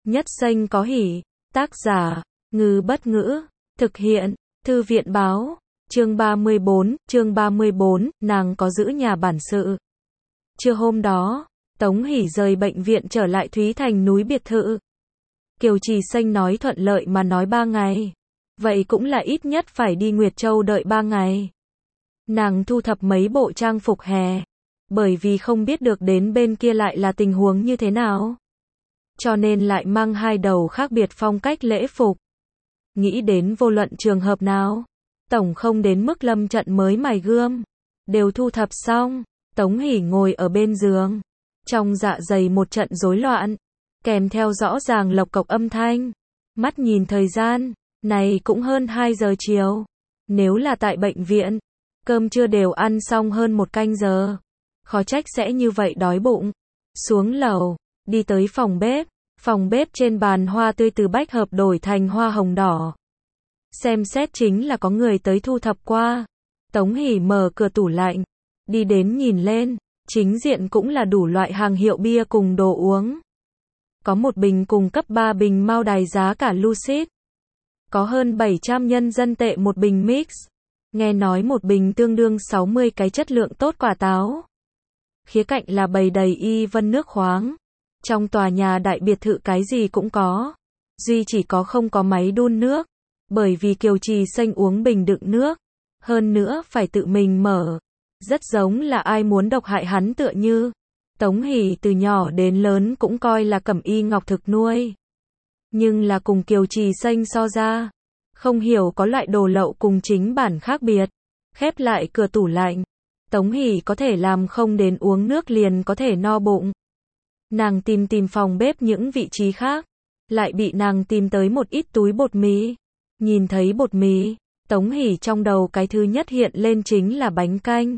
Nhất xanh có hỉ. Tác giả, Ngư Bất Ngữ. Thực hiện, Thư viện Báo. Chương 34, nàng có giữ nhà bản sự. Trưa hôm đó, Tống Hỷ rời bệnh viện trở lại Thúy Thành núi biệt thự. Kiều Trì Xanh nói thuận lợi mà nói 3 ngày. Vậy cũng là ít nhất phải đi Nguyệt Châu đợi 3 ngày. Nàng thu thập mấy bộ trang phục hè. Bởi vì không biết được đến bên kia lại là tình huống như thế nào. Cho nên lại mang 2 đầu khác biệt phong cách lễ phục. Nghĩ đến vô luận trường hợp nào, tổng không đến mức lâm trận mới mài gươm. Đều thu thập xong, Tống Hỷ ngồi ở bên giường. Trong dạ dày một trận rối loạn, kèm theo rõ ràng lộc cộc âm thanh. Mắt nhìn thời gian, này cũng hơn 2 giờ chiều. Nếu là tại bệnh viện, cơm trưa đều ăn xong hơn 1 canh giờ. Khó trách sẽ như vậy đói bụng. Xuống lầu, đi tới phòng bếp. Phòng bếp trên bàn hoa tươi từ bách hợp đổi thành hoa hồng đỏ. Xem xét chính là có người tới thu thập qua. Tống Hỷ mở cửa tủ lạnh, đi đến nhìn lên, chính diện cũng là đủ loại hàng hiệu bia cùng đồ uống. Có một bình cùng cấp 3 bình Mao Đài giá cả Lucid. Có hơn 700 nhân dân tệ một bình mix. Nghe nói một bình tương đương 60 cái chất lượng tốt quả táo. Khía cạnh là bày đầy y vân nước khoáng. Trong tòa nhà đại biệt thự cái gì cũng có. Duy chỉ có không có máy đun nước. Bởi vì Kiều Trì Xanh uống bình đựng nước. Hơn nữa phải tự mình mở. Rất giống là ai muốn độc hại hắn tựa như. Tống Hỷ từ nhỏ đến lớn cũng coi là cẩm y ngọc thực nuôi. Nhưng là cùng Kiều Trì Xanh so ra. Không hiểu có loại đồ lậu cùng chính bản khác biệt. Khép lại cửa tủ lạnh. Tống Hỷ có thể làm không đến uống nước liền có thể no bụng. Nàng tìm phòng bếp những vị trí khác. Lại bị nàng tìm tới một ít túi bột mì. Nhìn thấy bột mì, Tống Hỷ trong đầu cái thứ nhất hiện lên chính là bánh canh.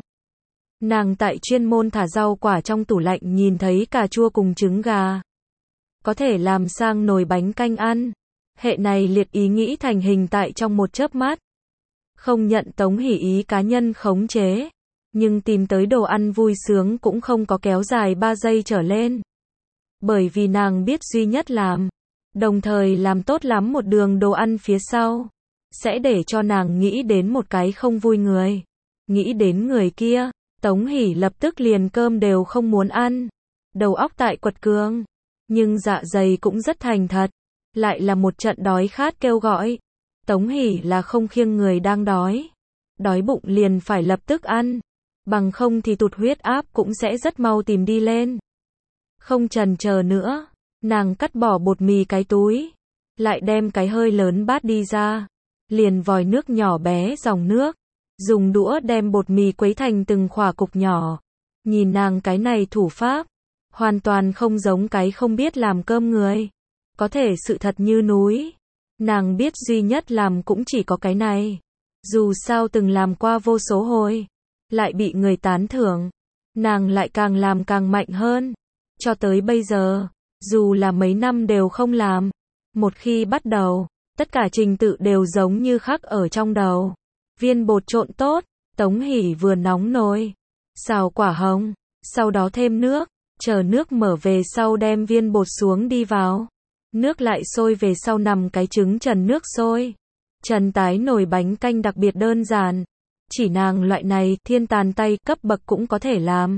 Nàng tại chuyên môn thả rau quả trong tủ lạnh nhìn thấy cà chua cùng trứng gà. Có thể làm sang nồi bánh canh ăn. Hệ này liệt ý nghĩ thành hình tại trong một chớp mắt. Không nhận Tống Hỷ ý cá nhân khống chế. Nhưng tìm tới đồ ăn vui sướng cũng không có kéo dài 3 giây trở lên. Bởi vì nàng biết duy nhất làm. Đồng thời làm tốt lắm một đường đồ ăn phía sau. Sẽ để cho nàng nghĩ đến một cái không vui người. Nghĩ đến người kia. Tống Hỷ lập tức liền cơm đều không muốn ăn. Đầu óc tại quật cường. Nhưng dạ dày cũng rất thành thật. Lại là một trận đói khát kêu gọi. Tống Hỷ là không khiêng người đang đói. Đói bụng liền phải lập tức ăn. Bằng không thì tụt huyết áp cũng sẽ rất mau tìm đi lên. Không chần chờ nữa. Nàng cắt bỏ bột mì cái túi. Lại đem cái hơi lớn bát đi ra. Liền vòi nước nhỏ bé dòng nước. Dùng đũa đem bột mì quấy thành từng khỏa cục nhỏ. Nhìn nàng cái này thủ pháp. Hoàn toàn không giống cái không biết làm cơm người. Có thể sự thật như núi. Nàng biết duy nhất làm cũng chỉ có cái này. Dù sao từng làm qua vô số hồi. Lại bị người tán thưởng. Nàng lại càng làm càng mạnh hơn. Cho tới bây giờ. Dù là mấy năm đều không làm. Một khi bắt đầu. Tất cả trình tự đều giống như khắc ở trong đầu. Viên bột trộn tốt. Tống Hỷ vừa nóng nồi. Xào quả hồng. Sau đó thêm nước. Chờ nước mở về sau đem viên bột xuống đi vào. Nước lại sôi về sau nằm cái trứng trần nước sôi. Trần tái nồi bánh canh đặc biệt đơn giản. Chỉ nàng loại này thiên tàn tay cấp bậc cũng có thể làm.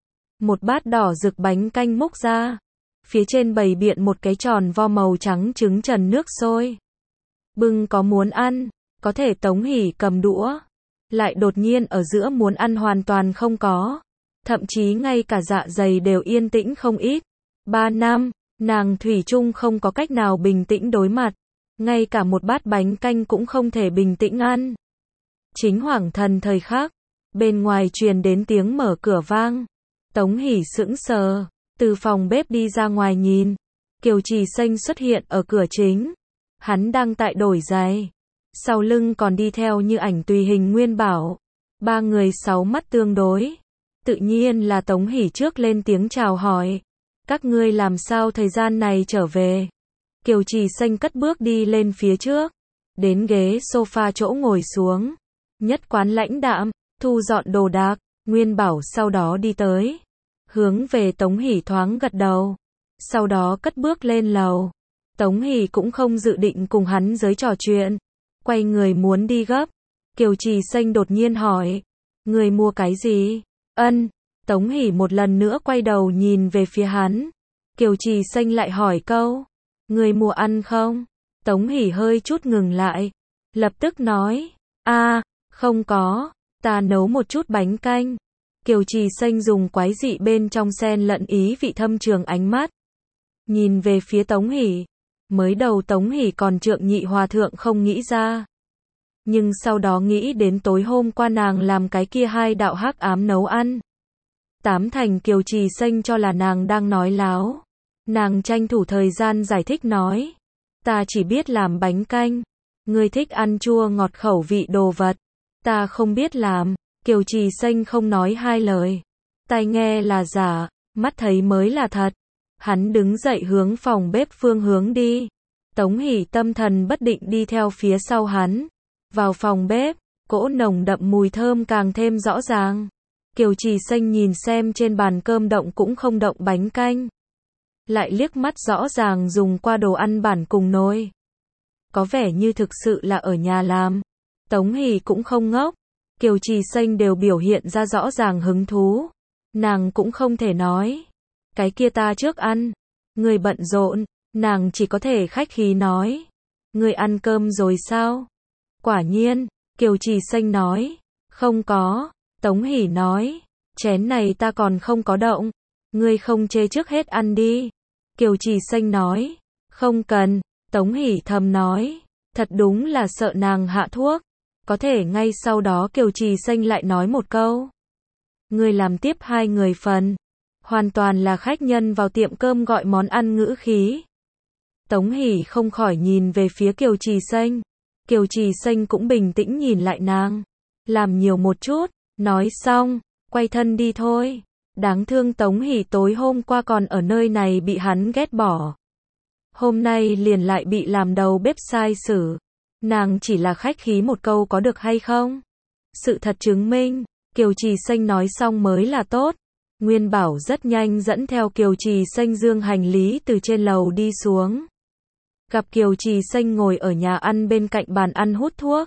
Một bát đỏ rực bánh canh múc ra. Phía trên bày biện một cái tròn vo màu trắng trứng trần nước sôi. Bưng có muốn ăn. Có thể Tống Hỷ cầm đũa. Lại đột nhiên ở giữa muốn ăn hoàn toàn không có. Thậm chí ngay cả dạ dày đều yên tĩnh không ít. 3 năm, nàng thủy chung không có cách nào bình tĩnh đối mặt. Ngay cả một bát bánh canh cũng không thể bình tĩnh ăn. Chính hoảng thần thời khắc. Bên ngoài truyền đến tiếng mở cửa vang. Tống Hỷ sững sờ. Từ phòng bếp đi ra ngoài nhìn. Kiều Trì Xanh xuất hiện ở cửa chính. Hắn đang tại đổi giày. Sau lưng còn đi theo như ảnh tùy hình Nguyên Bảo. 3 người 6 mắt tương đối. Tự nhiên là Tống Hỷ trước lên tiếng chào hỏi. Các ngươi làm sao thời gian này trở về? Kiều Trì Xanh cất bước đi lên phía trước. Đến ghế sofa chỗ ngồi xuống. Nhất quán lãnh đạm, thu dọn đồ đạc. Nguyên Bảo sau đó đi tới. Hướng về Tống Hỷ thoáng gật đầu. Sau đó cất bước lên lầu. Tống Hỷ cũng không dự định cùng hắn giới trò chuyện. Quay người muốn đi gấp. Kiều Trì Xanh đột nhiên hỏi. Người mua cái gì? Ân. Tống Hỷ một lần nữa quay đầu nhìn về phía hắn. Kiều Trì Xanh lại hỏi câu. Người mua ăn không? Tống Hỷ hơi chút ngừng lại. Lập tức nói. Không có. Ta nấu một chút bánh canh. Kiều Trì Xanh dùng quái dị bên trong xen lẫn ý vị thâm trường ánh mắt. Nhìn về phía Tống Hỷ. Mới đầu Tống Hỷ còn Trượng Nhị Hòa Thượng không nghĩ ra. Nhưng sau đó nghĩ đến tối hôm qua nàng làm cái kia hai đạo hắc ám nấu ăn. Tám thành Kiều Trì Xanh cho là nàng đang nói láo. Nàng tranh thủ thời gian giải thích nói. Ta chỉ biết làm bánh canh. Ngươi thích ăn chua ngọt khẩu vị đồ vật. Ta không biết làm. Kiều Trì Xanh không nói hai lời. Tai nghe là giả, mắt thấy mới là thật. Hắn đứng dậy hướng phòng bếp phương hướng đi. Tống Hỷ tâm thần bất định đi theo phía sau hắn. Vào phòng bếp, cỗ nồng đậm mùi thơm càng thêm rõ ràng. Kiều Trì Xanh nhìn xem trên bàn cơm động cũng không động bánh canh. Lại liếc mắt rõ ràng dùng qua đồ ăn bản cùng nồi. Có vẻ như thực sự là ở nhà làm. Tống Hỷ cũng không ngốc. Kiều Trì Xanh đều biểu hiện ra rõ ràng hứng thú. Nàng cũng không thể nói. Cái kia ta trước ăn. Người bận rộn. Nàng chỉ có thể khách khí nói. Người ăn cơm rồi sao? Quả nhiên. Kiều Trì Xanh nói. Không có. Tống Hỷ nói. Chén này ta còn không có động. Ngươi không chê trước hết ăn đi. Kiều Trì Xanh nói. Không cần. Tống Hỷ thầm nói. Thật đúng là sợ nàng hạ thuốc. Có thể ngay sau đó Kiều Trì Xanh lại nói một câu. Ngươi làm tiếp hai người phần. Hoàn toàn là khách nhân vào tiệm cơm gọi món ăn ngữ khí. Tống Hỷ không khỏi nhìn về phía Kiều Trì Xanh. Kiều Trì Xanh cũng bình tĩnh nhìn lại nàng. Làm nhiều một chút. Nói xong. Quay thân đi thôi. Đáng thương Tống Hỷ tối hôm qua còn ở nơi này bị hắn ghét bỏ. Hôm nay liền lại bị làm đầu bếp sai xử. Nàng chỉ là khách khí một câu có được hay không? Sự thật chứng minh, Kiều Trì Xanh nói xong mới là tốt. Nguyên Bảo rất nhanh dẫn theo Kiều Trì Xanh dương hành lý từ trên lầu đi xuống. Gặp Kiều Trì Xanh ngồi ở nhà ăn bên cạnh bàn ăn hút thuốc.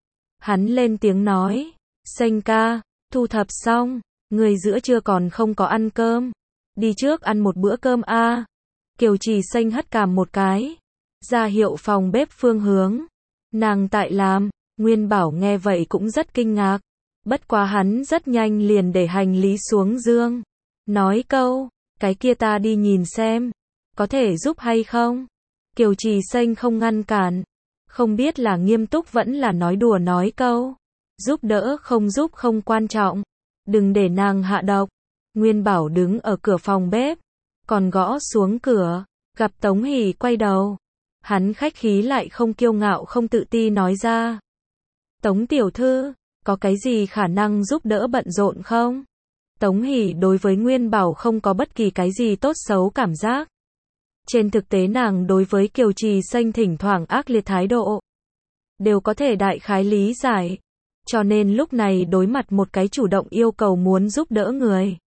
Hắn lên tiếng nói, Xanh ca, thu thập xong, người giữa trưa còn không có ăn cơm. Đi trước ăn một bữa cơm a. Kiều Trì Xanh hất cằm một cái, ra hiệu phòng bếp phương hướng. Nàng tại làm, Nguyên Bảo nghe vậy cũng rất kinh ngạc. Bất quá hắn rất nhanh liền để hành lý xuống dương. Nói câu, cái kia ta đi nhìn xem, có thể giúp hay không? Kiều Trì Xanh không ngăn cản. Không biết là nghiêm túc vẫn là nói đùa nói câu. Giúp đỡ không giúp không quan trọng. Đừng để nàng hạ độc. Nguyên Bảo đứng ở cửa phòng bếp. Còn gõ xuống cửa. Gặp Tống Hỷ quay đầu. Hắn khách khí lại không kiêu ngạo không tự ti nói ra. Tống tiểu thư, có cái gì khả năng giúp đỡ bận rộn không? Tống Hỷ đối với Nguyên Bảo không có bất kỳ cái gì tốt xấu cảm giác. Trên thực tế nàng đối với Kiều Trì Xanh thỉnh thoảng ác liệt thái độ. Đều có thể đại khái lý giải. Cho nên lúc này đối mặt một cái chủ động yêu cầu muốn giúp đỡ người.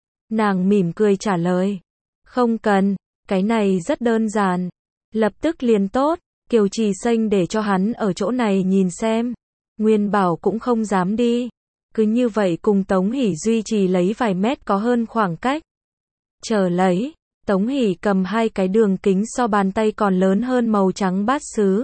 Nàng mỉm cười trả lời. Không cần, cái này rất đơn giản. Lập tức liền tốt, Kiều Trì Xanh để cho hắn ở chỗ này nhìn xem. Nguyên Bảo cũng không dám đi. Cứ như vậy cùng Tống Hỷ duy trì lấy vài mét có hơn khoảng cách. Chờ lấy, Tống Hỷ cầm hai cái đường kính so bàn tay còn lớn hơn màu trắng bát sứ.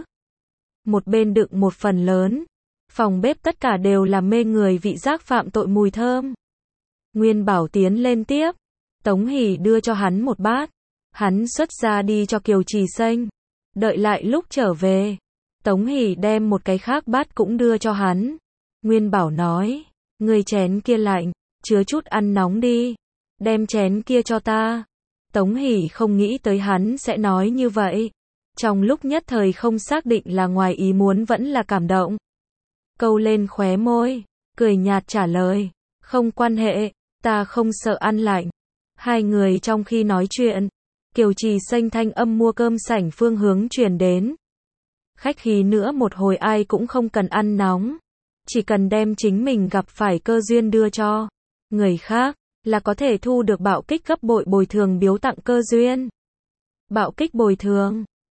Một bên đựng một phần lớn. Phòng bếp tất cả đều là mê người vị giác phạm tội mùi thơm. Nguyên Bảo tiến lên tiếp. Tống Hỷ đưa cho hắn một bát. Hắn xuất ra đi cho Kiều Trì Xanh. Đợi lại lúc trở về. Tống Hỷ đem một cái khác bát cũng đưa cho hắn. Nguyên Bảo nói. Người chén kia lạnh, chứa chút ăn nóng đi. Đem chén kia cho ta. Tống Hỷ không nghĩ tới hắn sẽ nói như vậy. Trong lúc nhất thời không xác định là ngoài ý muốn vẫn là cảm động. Câu lên khóe môi, cười nhạt trả lời. Không quan hệ, ta không sợ ăn lạnh. Hai người trong khi nói chuyện, Kiều Trì Xanh thanh âm mua cơm sảnh phương hướng truyền đến. Khách khí nữa một hồi ai cũng không cần ăn nóng. Chỉ cần đem chính mình gặp phải cơ duyên đưa cho người khác, là có thể thu được bạo kích gấp bội bồi thường biếu tặng cơ duyên. Bạo kích bồi thường.